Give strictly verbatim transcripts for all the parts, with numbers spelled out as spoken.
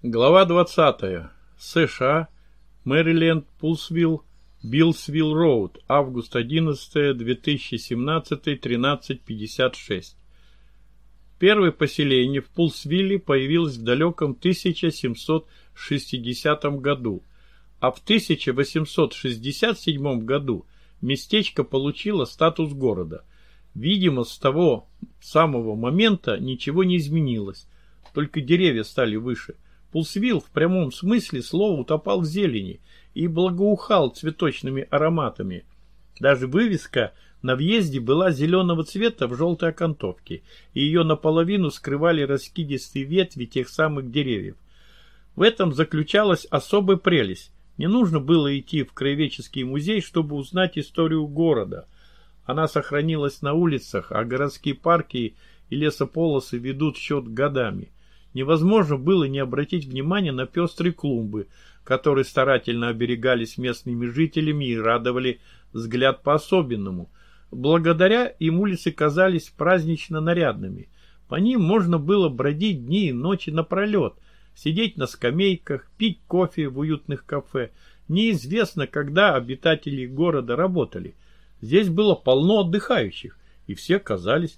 Глава двадцатая. США. Мэриленд, Пулсвилл, Биллсвилл Роуд. Август одиннадцатый, две тысячи семнадцатый, тринадцать пятьдесят шесть. Первое поселение в Пулсвилле появилось в далеком тысяча семьсот шестидесятом году, а в тысяча восемьсот шестьдесят седьмом году местечко получило статус города. Видимо, с того самого момента ничего не изменилось, только деревья стали выше. Пулсвилл в прямом смысле слова утопал в зелени и благоухал цветочными ароматами. Даже вывеска на въезде была зеленого цвета в желтой окантовке, и ее наполовину скрывали раскидистые ветви тех самых деревьев. В этом заключалась особая прелесть. Не нужно было идти в краеведческий музей, чтобы узнать историю города. Она сохранилась на улицах, а городские парки и лесополосы ведут счет годами. Невозможно было не обратить внимания на пестрые клумбы, которые старательно оберегались местными жителями и радовали взгляд по-особенному. Благодаря им улицы казались празднично нарядными. По ним можно было бродить дни и ночи напролет, сидеть на скамейках, пить кофе в уютных кафе. Неизвестно, когда обитатели города работали. Здесь было полно отдыхающих, и все казались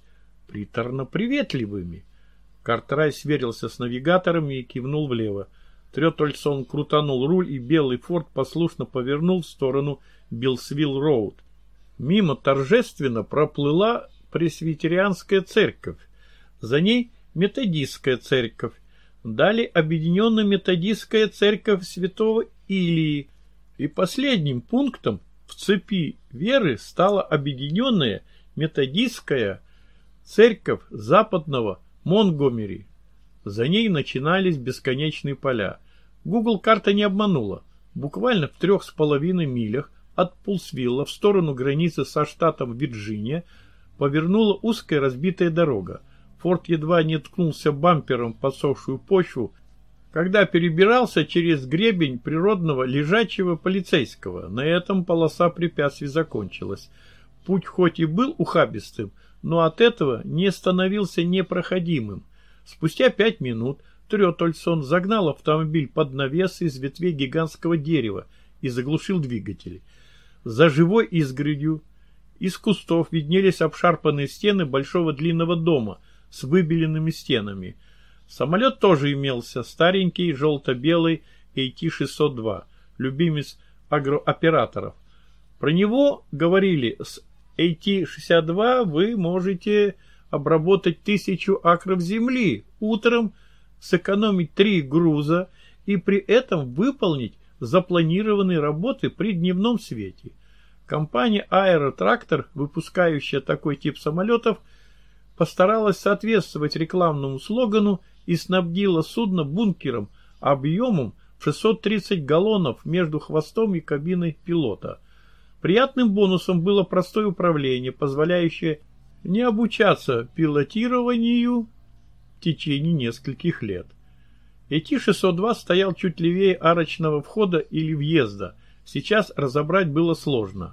приторно-приветливыми. Картрайт сверился с навигатором и кивнул влево. Трётольсон крутанул руль, и белый форт послушно повернул в сторону Биллсвилл-Роуд. Мимо торжественно проплыла пресвитерианская церковь. За ней методистская церковь. Далее объединенная методистская церковь святого Илии. И последним пунктом в цепи веры стала объединенная методистская церковь западного Монтгомери. За ней начинались бесконечные поля. Google карта не обманула. Буквально в трех с половиной милях от Пулсвилла в сторону границы со штатом Вирджиния повернула узкая разбитая дорога. Форд едва не ткнулся бампером в подсохшую почву, когда перебирался через гребень природного лежачего полицейского. На этом полоса препятствий закончилась. Путь хоть и был ухабистым, но от этого не становился непроходимым. Спустя пять минут Трётольсон загнал автомобиль под навес из ветвей гигантского дерева и заглушил двигатели. За живой изгородью из кустов виднелись обшарпанные стены большого длинного дома с выбеленными стенами. Самолет тоже имелся, старенький желто-белый эй ти шестьсот два, любимец агрооператоров. Про него говорили: с эй ти шестьдесят два вы можете обработать тысячу акров земли, утром сэкономить три груза и при этом выполнить запланированные работы при дневном свете. Компания Аэротрактор, выпускающая такой тип самолетов, постаралась соответствовать рекламному слогану и снабдила судно бункером объемом в шестьсот тридцать галлонов между хвостом и кабиной пилота. Приятным бонусом было простое управление, позволяющее не обучаться пилотированию в течение нескольких лет. эй ти шестьсот два стоял чуть левее арочного входа или въезда. Сейчас разобрать было сложно.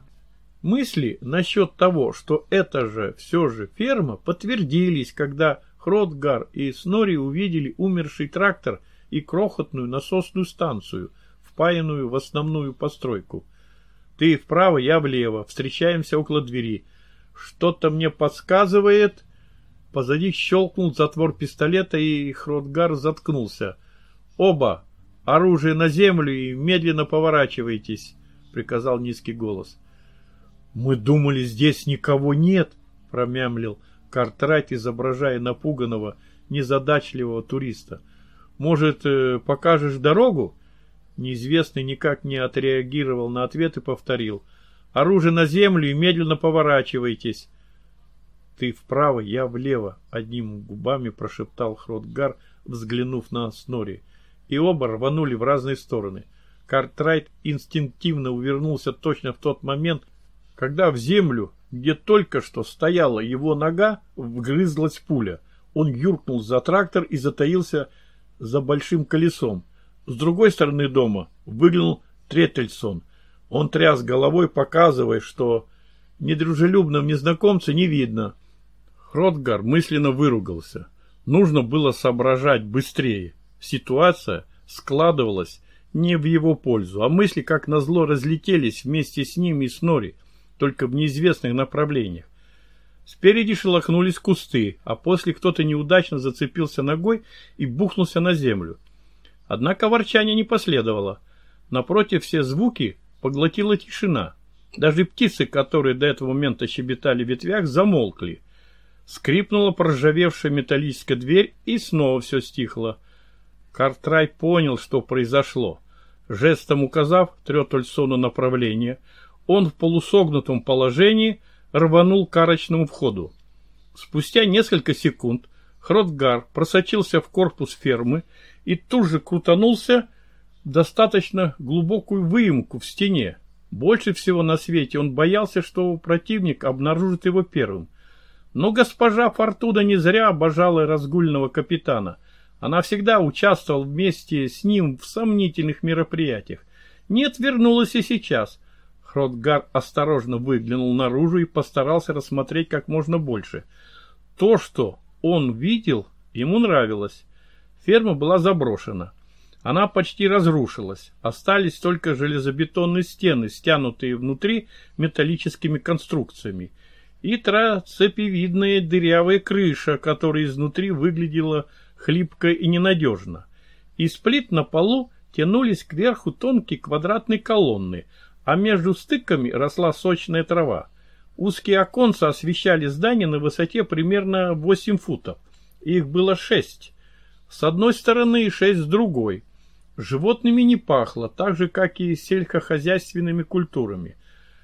Мысли насчет того, что это же все же ферма, подтвердились, когда Хротгар и Снори увидели умерший трактор и крохотную насосную станцию, впаянную в основную постройку. Ты вправо, я влево. Встречаемся около двери. Что-то мне подсказывает. Позади щелкнул затвор пистолета, и Хротгар заткнулся. Оба! Оружие на землю и медленно поворачивайтесь, приказал низкий голос. Мы думали, здесь никого нет, промямлил Картрайт, изображая напуганного, незадачливого туриста. Может, покажешь дорогу? Неизвестный никак не отреагировал на ответ и повторил. Оружие на землю и медленно поворачивайтесь. Ты вправо, я влево, одними губами прошептал Хротгар, взглянув на Снори. И оба рванули в разные стороны. Картрайт инстинктивно увернулся точно в тот момент, когда в землю, где только что стояла его нога, вгрызлась пуля. Он юркнул за трактор и затаился за большим колесом. С другой стороны дома выглянул Трётольсон. Он тряс головой, показывая, что недружелюбного незнакомца не видно. Хротгар мысленно выругался. Нужно было соображать быстрее. Ситуация складывалось не в его пользу, а мысли, как назло, разлетелись вместе с ним и с Нори, только в неизвестных направлениях. Спереди шелохнулись кусты, а после кто-то неудачно зацепился ногой и бухнулся на землю. Однако ворчания не последовало. Напротив, все звуки поглотила тишина. Даже птицы, которые до этого момента щебетали в ветвях, замолкли. Скрипнула проржавевшая металлическая дверь, и снова все стихло. Картрайт понял, что произошло. Жестом указав Трётольсону направление, он в полусогнутом положении рванул к арочному входу. Спустя несколько секунд Хротгар просочился в корпус фермы и тут же крутанулся в достаточно глубокую выемку в стене. Больше всего на свете он боялся, что противник обнаружит его первым. Но госпожа Фортуна не зря обожала разгульного капитана. Она всегда участвовала вместе с ним в сомнительных мероприятиях. Не отвернулась и сейчас. Хротгар осторожно выглянул наружу и постарался рассмотреть как можно больше. То, что он видел, ему нравилось. Ферма была заброшена. Она почти разрушилась. Остались только железобетонные стены, стянутые внутри металлическими конструкциями, и трацепевидная дырявая крыша, которая изнутри выглядела хлипко и ненадежно. Из плит на полу тянулись кверху тонкие квадратные колонны, а между стыками росла сочная трава. Узкие оконца освещали здание на высоте примерно восемь футов. Их было шесть. С одной стороны и шесть с другой. Животными не пахло, так же, как и сельскохозяйственными культурами.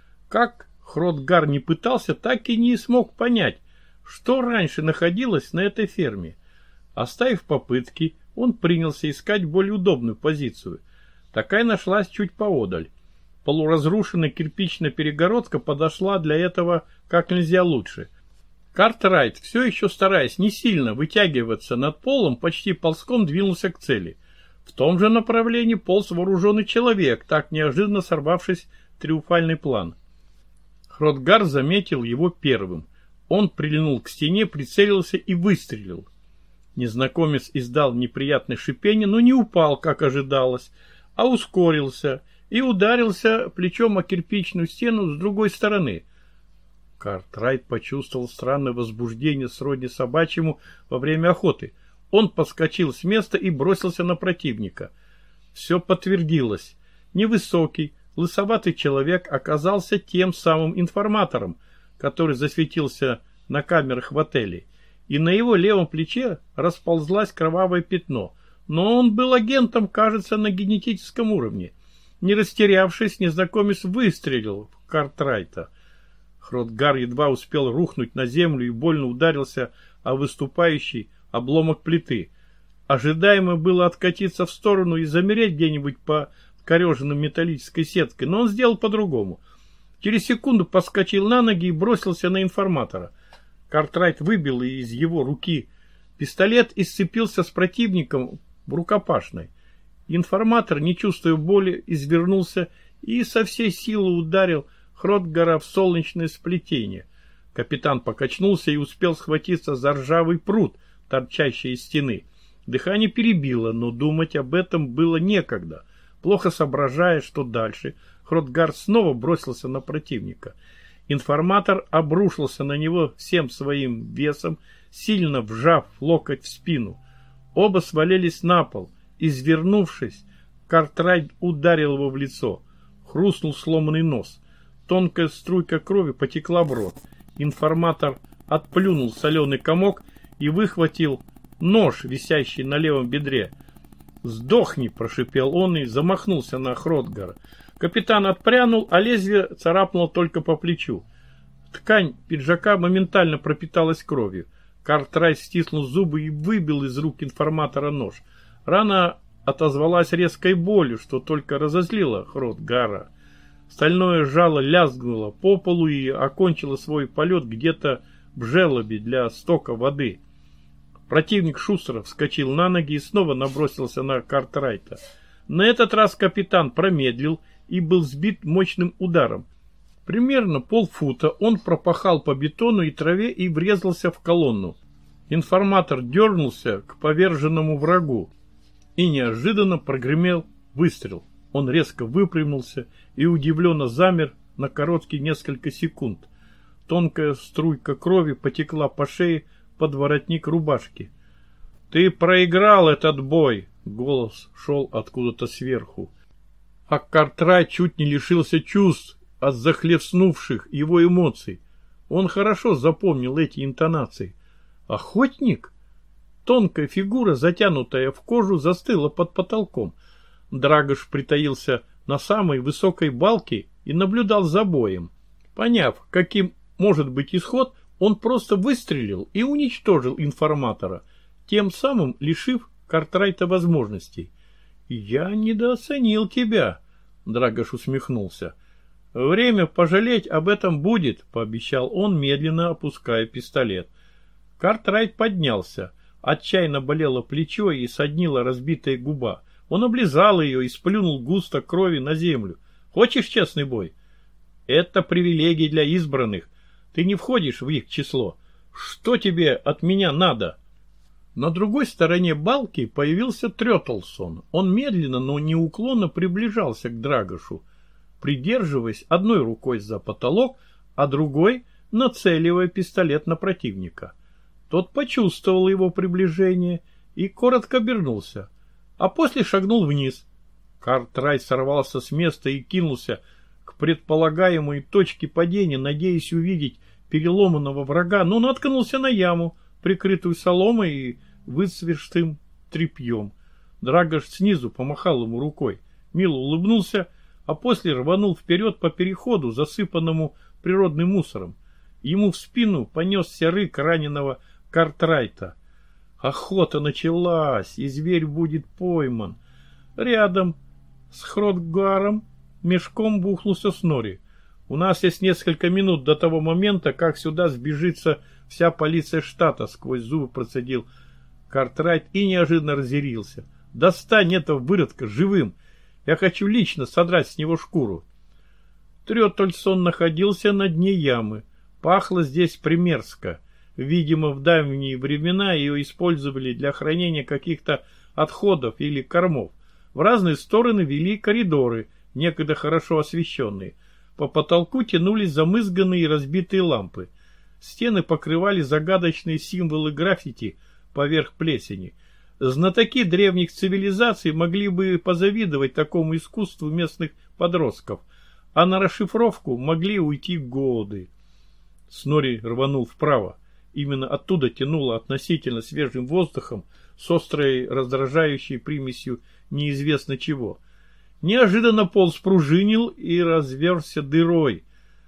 Как Хротгар не пытался, так и не смог понять, что раньше находилось на этой ферме. Оставив попытки, он принялся искать более удобную позицию. Такая нашлась чуть поодаль. Полуразрушенная кирпичная перегородка подошла для этого как нельзя лучше. Картрайт, все еще стараясь не сильно вытягиваться над полом, почти ползком двинулся к цели. В том же направлении полз вооруженный человек, так неожиданно сорвавшись в триумфальный план. Хротгар заметил его первым. Он прильнул к стене, прицелился и выстрелил. Незнакомец издал неприятное шипение, но не упал, как ожидалось, а ускорился и ударился плечом о кирпичную стену с другой стороны. Картрайт почувствовал странное возбуждение сродни собачьему во время охоты. Он подскочил с места и бросился на противника. Все подтвердилось. Невысокий, лысоватый человек оказался тем самым информатором, который засветился на камерах в отеле, и на его левом плече расползлось кровавое пятно. Но он был агентом, кажется, на генетическом уровне. Не растерявшись, незнакомец выстрелил в Картрайта. Хротгар едва успел рухнуть на землю и больно ударился о выступающий обломок плиты. Ожидаемо было откатиться в сторону и замереть где-нибудь по кореженной металлической сеткой, но он сделал по-другому. Через секунду подскочил на ноги и бросился на информатора. Картрайт выбил из его руки пистолет и сцепился с противником в рукопашной. Информатор, не чувствуя боли, извернулся и со всей силы ударил Хротгара в солнечное сплетение. Капитан покачнулся и успел схватиться за ржавый прут, торчащий из стены. Дыхание перебило, но думать об этом было некогда. Плохо соображая, что дальше, Хротгар снова бросился на противника. Информатор обрушился на него всем своим весом, сильно вжав локоть в спину. Оба свалились на пол. Извернувшись, Картрайт ударил его в лицо. Хрустнул сломанный нос. Тонкая струйка крови потекла в рот. Информатор отплюнул соленый комок и выхватил нож, висящий на левом бедре. «Сдохни!» – прошипел он и замахнулся на Хротгара. Капитан отпрянул, а лезвие царапнуло только по плечу. Ткань пиджака моментально пропиталась кровью. Картрайт стиснул зубы и выбил из рук информатора нож. Рана отозвалась резкой болью, что только разозлило Хротгара. Стальное жало лязгнуло по полу и окончило свой полет где-то в желобе для стока воды. Противник шустро вскочил на ноги и снова набросился на Картрайта. На этот раз капитан промедлил и был сбит мощным ударом. Примерно полфута он пропахал по бетону и траве и врезался в колонну. Информатор дернулся к поверженному врагу. И неожиданно прогремел выстрел. Он резко выпрямился и удивленно замер на короткие несколько секунд. Тонкая струйка крови потекла по шее под воротник рубашки. «Ты проиграл этот бой!» — голос шел откуда-то сверху. А Картрайт чуть не лишился чувств от захлестнувших его эмоций. Он хорошо запомнил эти интонации. «Охотник?» Тонкая фигура, затянутая в кожу, застыла под потолком. Драгош притаился на самой высокой балке и наблюдал за боем. Поняв, каким может быть исход, он просто выстрелил и уничтожил информатора, тем самым лишив Картрайта возможностей. «Я недооценил тебя», — Драгош усмехнулся. «Время пожалеть об этом будет», — пообещал он, медленно опуская пистолет. Картрайт поднялся. Отчаянно болело плечо и соднила разбитая губа. Он облизал ее и сплюнул густо крови на землю. «Хочешь честный бой?» «Это привилегии для избранных. Ты не входишь в их число. Что тебе от меня надо?» На другой стороне балки появился Трётлсон. Он медленно, но неуклонно приближался к Драгошу, придерживаясь одной рукой за потолок, а другой нацеливая пистолет на противника. Тот почувствовал его приближение и коротко обернулся, а после шагнул вниз. Картрайт сорвался с места и кинулся к предполагаемой точке падения, надеясь увидеть переломанного врага, но наткнулся на яму, прикрытую соломой и выцветшим тряпьем. Драгош снизу помахал ему рукой, мило улыбнулся, а после рванул вперед по переходу, засыпанному природным мусором. Ему в спину понесся рык раненого Картрайта. Охота началась, и зверь будет пойман. Рядом с Хротгаром мешком бухнулся Снори. У нас есть несколько минут до того момента, как сюда сбежится вся полиция штата, сквозь зубы процедил Картрайт и неожиданно разъярился. Достань этого выродка живым. Я хочу лично содрать с него шкуру. Трётлсон находился на дне ямы. Пахло здесь примерзко. Видимо, в давние времена ее использовали для хранения каких-то отходов или кормов. В разные стороны вели коридоры, некогда хорошо освещенные. По потолку тянулись замызганные и разбитые лампы. Стены покрывали загадочные символы граффити поверх плесени. Знатоки древних цивилизаций могли бы позавидовать такому искусству местных подростков, а на расшифровку могли уйти годы. Снори рванул вправо. Именно оттуда тянуло относительно свежим воздухом с острой раздражающей примесью неизвестно чего. Неожиданно пол спружинил и разверзся дырой.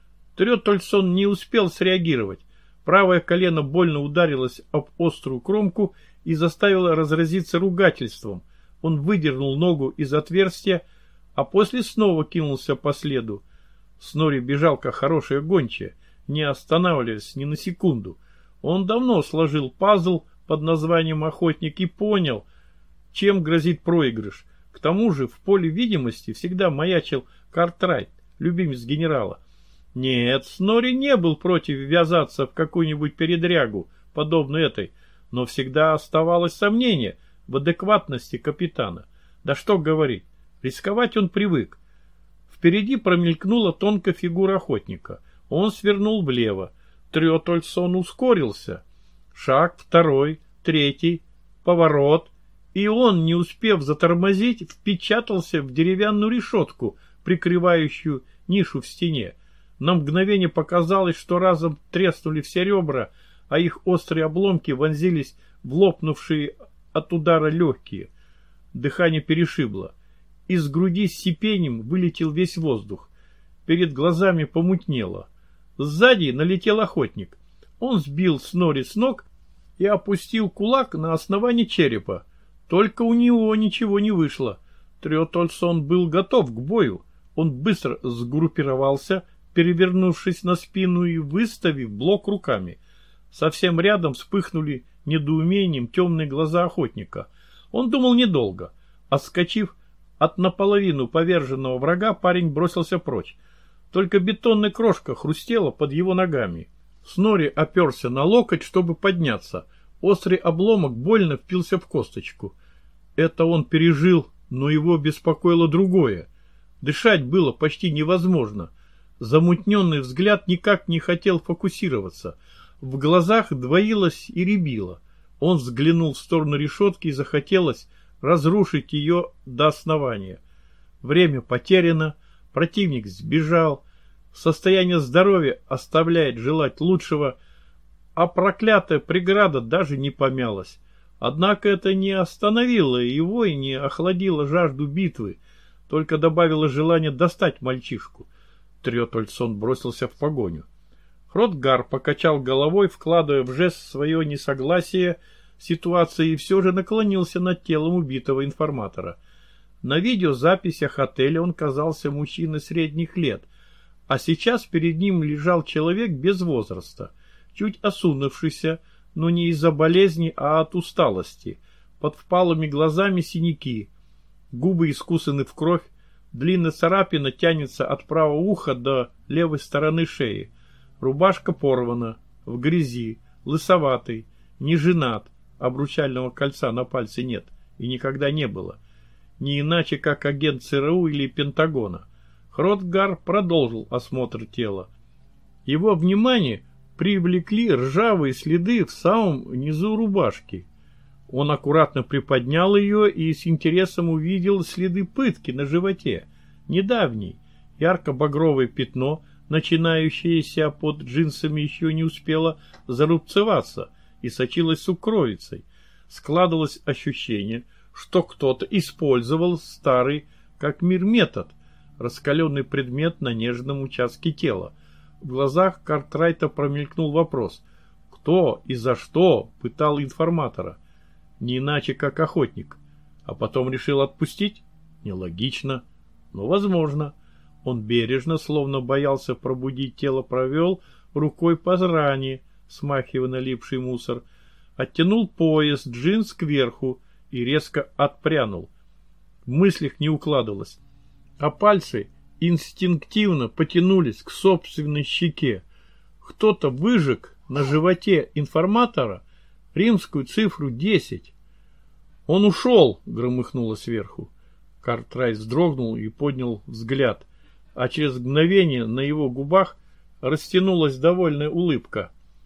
Трётлсон не успел среагировать. Правое колено больно ударилось об острую кромку и заставило разразиться ругательством. Он выдернул ногу из отверстия, а после снова кинулся по следу. Снори бежал, как хорошая гончая, не останавливаясь ни на секунду. Он давно сложил пазл под названием «Охотник» и понял, чем грозит проигрыш. К тому же в поле видимости всегда маячил Картрайт, любимец генерала. Нет, Снори не был против ввязаться в какую-нибудь передрягу, подобную этой, но всегда оставалось сомнение в адекватности капитана. Да что говорить, рисковать он привык. Впереди промелькнула тонкая фигура охотника. Он свернул влево. Трётлсон ускорился. Шаг, второй, третий, поворот. И он, не успев затормозить, впечатался в деревянную решетку, прикрывающую нишу в стене. На мгновение показалось, что разом треснули все ребра, а их острые обломки вонзились в лопнувшие от удара легкие. Дыхание перешибло. Из груди с сипением вылетел весь воздух. Перед глазами помутнело. Сзади налетел охотник. Он сбил Снори с ног и опустил кулак на основание черепа. Только у него ничего не вышло. Трётлсон был готов к бою. Он быстро сгруппировался, перевернувшись на спину и выставив блок руками. Совсем рядом вспыхнули недоумением темные глаза охотника. Он думал недолго. Отскочив от наполовину поверженного врага, парень бросился прочь. Только бетонная крошка хрустела под его ногами. Снори оперся на локоть, чтобы подняться. Острый обломок больно впился в косточку. Это он пережил, но его беспокоило другое. Дышать было почти невозможно. Замутненный взгляд никак не хотел фокусироваться. В глазах двоилось и рябило. Он взглянул в сторону решетки и захотелось разрушить ее до основания. Время потеряно, противник сбежал, состояние здоровья оставляет желать лучшего, а проклятая преграда даже не помялась. Однако это не остановило его и не охладило жажду битвы, только добавило желание достать мальчишку. Трётольсон бросился в погоню. Хротгар покачал головой, вкладывая в жест свое несогласие с ситуацией, и все же наклонился над телом убитого информатора. На видеозаписях отеля он казался мужчиной средних лет, а сейчас перед ним лежал человек без возраста, чуть осунувшийся, но не из-за болезни, а от усталости. Под впалыми глазами синяки, губы искусаны в кровь, длинная царапина тянется от правого уха до левой стороны шеи. Рубашка порвана, в грязи, лысоватый, не женат, обручального кольца на пальце нет и никогда не было. Не иначе, как агент ЦРУ или Пентагона. Хротгар продолжил осмотр тела. Его внимание привлекли ржавые следы в самом низу рубашки. Он аккуратно приподнял ее и с интересом увидел следы пытки на животе. Недавний, ярко-багровое пятно, начинающееся под джинсами, еще не успело зарубцеваться и сочилось сукровицей. Складывалось ощущение, что кто-то использовал старый, как мир, метод, раскаленный предмет на нежном участке тела. В глазах Картрайта промелькнул вопрос: кто и за что пытал информатора? Не иначе, как охотник. А потом решил отпустить? Нелогично, но возможно. Он бережно, словно боялся пробудить тело, провел рукой по ране, смахивая налипший мусор, оттянул пояс джинс кверху и резко отпрянул. В мыслях не укладывалось, а пальцы инстинктивно потянулись к собственной щеке. Кто-то выжег на животе информатора римскую цифру десять. «Он ушел!» — громыхнуло сверху. Картрайт вздрогнул и поднял взгляд, а через мгновение на его губах растянулась довольная улыбка.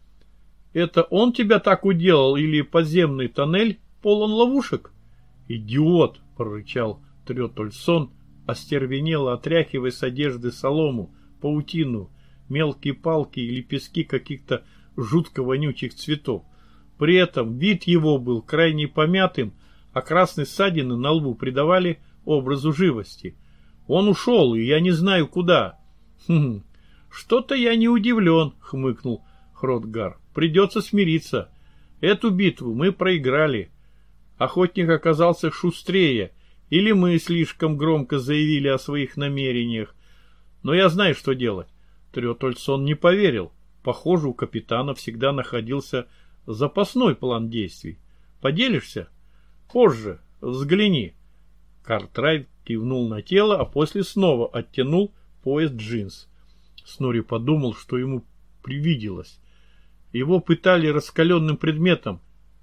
«Это он тебя так уделал или подземный тоннель полон ловушек?» «Идиот!» — прорычал Трётольсон, остервенело отряхивая с одежды солому, паутину, мелкие палки и лепестки каких-то жутко вонючих цветов. При этом вид его был крайне помятым, а красные ссадины на лбу придавали образу живости. «Он ушел, и я не знаю куда». «Хм, что-то я не удивлен», — хмыкнул Хротгар. «Придется смириться. Эту битву мы проиграли. Охотник оказался шустрее, или мы слишком громко заявили о своих намерениях. Но я знаю, что делать». Трётольсон не поверил. Похоже, у капитана всегда находился запасной план действий. «Поделишься?» «Позже. Взгляни». Картрайт кивнул на тело, а после снова оттянул пояс джинс. Снори подумал, что ему привиделось. Его пытали раскаленным предметом.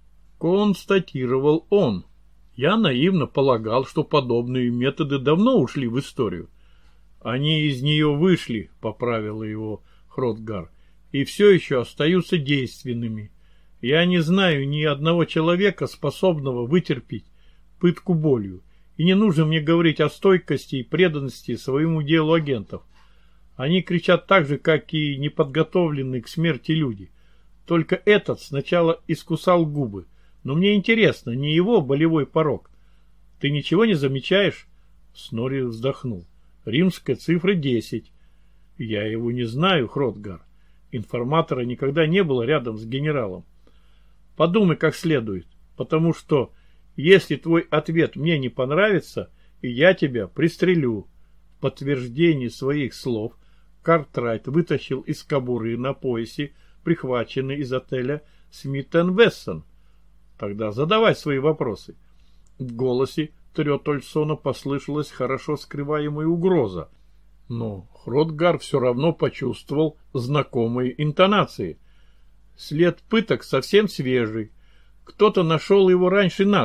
Констатировал он. Я наивно полагал, что подобные методы давно ушли в историю. Они из нее вышли, поправил его Хротгар, и все еще остаются действенными. Я не знаю ни одного человека, способного вытерпеть пытку болью. И не нужно мне говорить о стойкости и преданности своему делу агентов. Они кричат так же, как и неподготовленные к смерти люди. Только этот сначала искусал губы. Но мне интересно, не его болевой порог. Ты ничего не замечаешь? Снори вздохнул. Римская цифра десять. Я его не знаю, Хротгар. Информатора никогда не было рядом с генералом. Подумай как следует, потому что если твой ответ мне не понравится, я тебя пристрелю. В подтверждении своих слов Картрайт вытащил из кобуры на поясе, прихваченный из отеля Смит энд Вессон. Тогда задавай свои вопросы. В голосе Трётольсона послышалась хорошо скрываемая угроза, но Хротгар все равно почувствовал знакомые интонации. След пыток совсем свежий. Кто-то нашел его раньше нас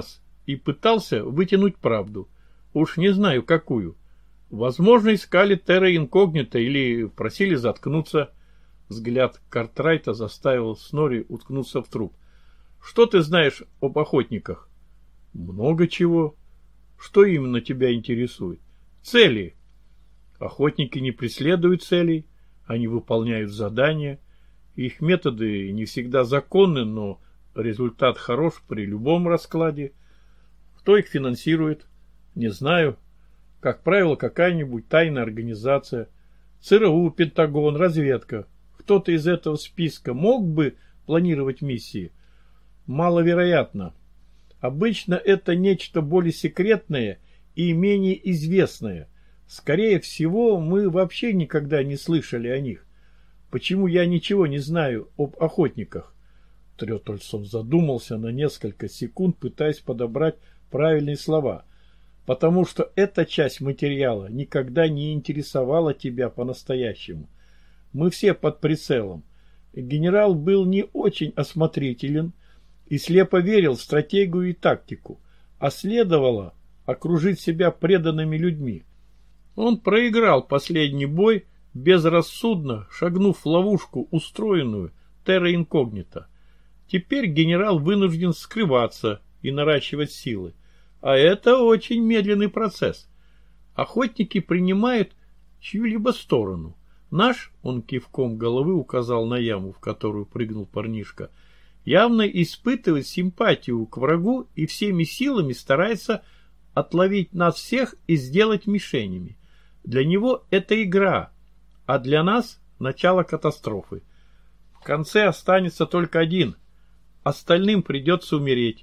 и пытался вытянуть правду. Уж не знаю какую. Возможно, искали терра инкогнито или просили заткнуться. Взгляд Картрайта заставил Снорри уткнуться в труп. Что ты знаешь об охотниках? Много чего. Что именно тебя интересует? Цели. Охотники не преследуют целей, они выполняют задания. Их методы не всегда законны, но результат хорош при любом раскладе. Кто их финансирует? Не знаю. Как правило, какая-нибудь тайная организация. ЦРУ, Пентагон, разведка. Кто-то из этого списка мог бы планировать миссии? Маловероятно. Обычно это нечто более секретное и менее известное. Скорее всего, мы вообще никогда не слышали о них. Почему я ничего не знаю об охотниках? Трётольсон задумался на несколько секунд, пытаясь подобрать правильные слова. Потому что эта часть материала никогда не интересовала тебя по-настоящему. Мы все под прицелом. Генерал был не очень осмотрителен и слепо верил в стратегию и тактику, а следовало окружить себя преданными людьми. Он проиграл последний бой, безрассудно шагнув в ловушку, устроенную терра инкогнито. Теперь генерал вынужден скрываться и наращивать силы. А это очень медленный процесс. Охотники принимают чью-либо сторону. Наш, он кивком головы указал на яму, в которую прыгнул парнишка, явно испытывает симпатию к врагу и всеми силами старается отловить нас всех и сделать мишенями. Для него это игра, а для нас начало катастрофы. В конце останется только один. Остальным придется умереть.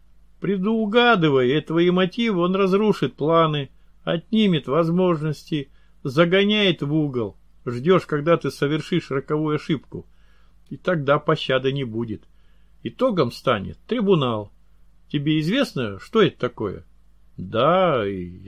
Предугадывая твои мотивы, он разрушит планы, отнимет возможности, загоняет в угол. Ждешь, когда ты совершишь роковую ошибку. И тогда пощады не будет. Итогом станет трибунал. Тебе известно, что это такое? Да,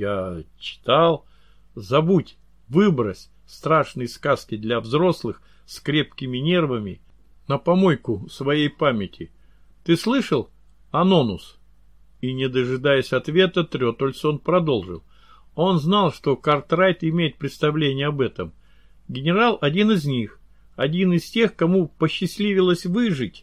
я читал. Забудь, выбрось страшные сказки для взрослых с крепкими нервами на помойку своей памяти. Ты слышал? Анонус. И, не дожидаясь ответа, Трётольсон продолжил. Он знал, что Картрайт имеет представление об этом. Генерал один из них, один из тех, кому посчастливилось выжить.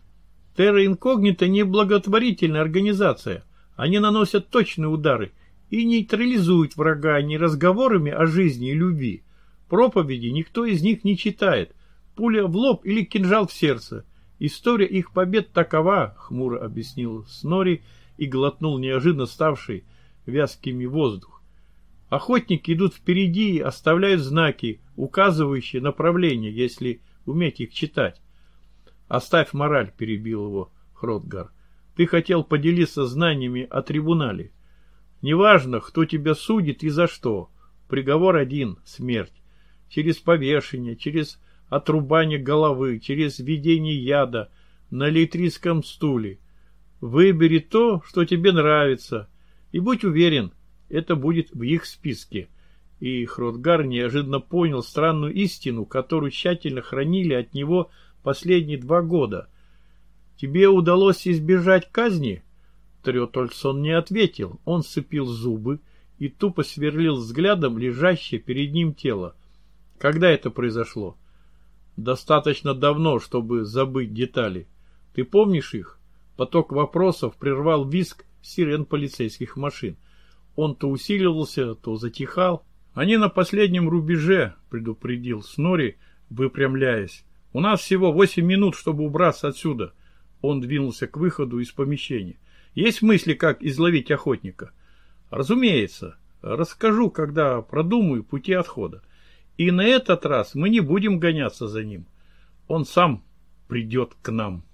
Терра инкогнито не благотворительная организация. Они наносят точные удары и нейтрализуют врага не разговорами о жизни и любви. Проповеди никто из них не читает. Пуля в лоб или кинжал в сердце. История их побед такова, хмуро объяснил Снорри и глотнул неожиданно ставший вязкими воздух. Охотники идут впереди и оставляют знаки, указывающие направление, если уметь их читать. Оставь мораль, перебил его Хротгар. Ты хотел поделиться знаниями о трибунале. Неважно, кто тебя судит и за что. Приговор один — смерть. Через повешение, через отрубание головы, через введение яда на электрическом стуле. Выбери то, что тебе нравится, и будь уверен, это будет в их списке. И Хротгар неожиданно понял странную истину, которую тщательно хранили от него последние два года. Тебе удалось избежать казни? Трётольсон не ответил. Он сцепил зубы и тупо сверлил взглядом лежащее перед ним тело. Когда это произошло? Достаточно давно, чтобы забыть детали. Ты помнишь их? Поток вопросов прервал визг сирен полицейских машин. Он то усиливался, то затихал. Они на последнем рубеже, предупредил Снорри, выпрямляясь. У нас всего восемь минут, чтобы убраться отсюда. Он двинулся к выходу из помещения. Есть мысли, как изловить охотника? Разумеется. Расскажу, когда продумаю пути отхода. И на этот раз мы не будем гоняться за ним. Он сам придет к нам.